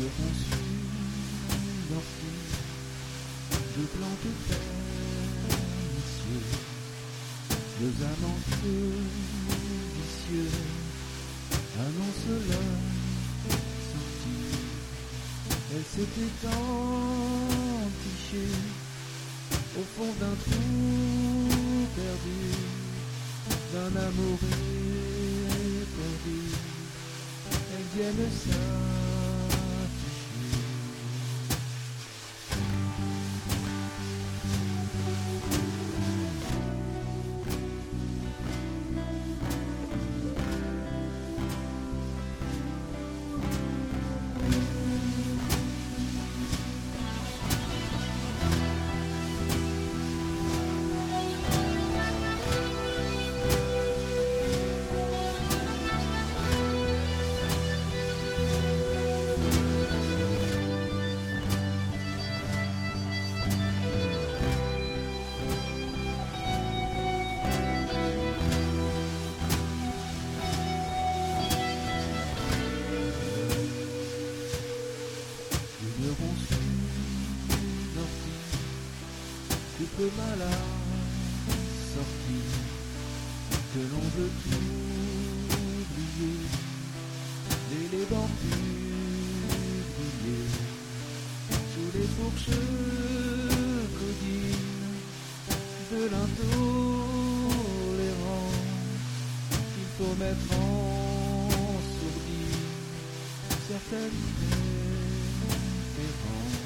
conçus d'orties, de plantes pernicieux, deux amants vicieux, annonce leur sortie. Elle s'était entichée au fond d'un trou perdu, d'un amour éperdu. Elles viennent s'afficher. Tu peux mal à sortir, que l'on veut tout oublier, les bancs publiés, sous les fourches codines de l'intolérance. Il faut mettre en sourdine certaines préférences.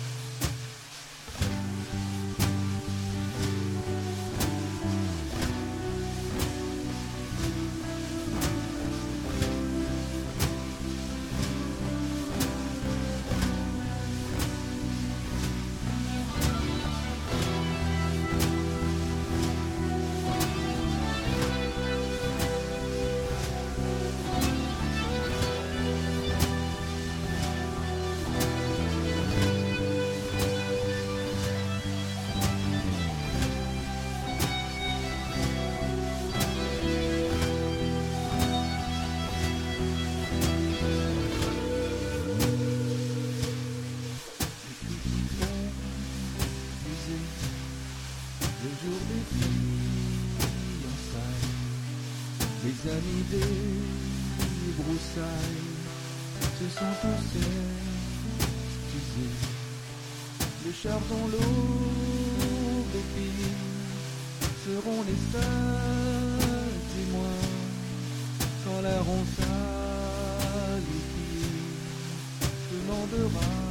Le jour des fiançailles, les amis des broussailles se sont tous excusés. Le chardon, l'eau, l'épine seront les seuls témoins quand la ronçaille épine demandera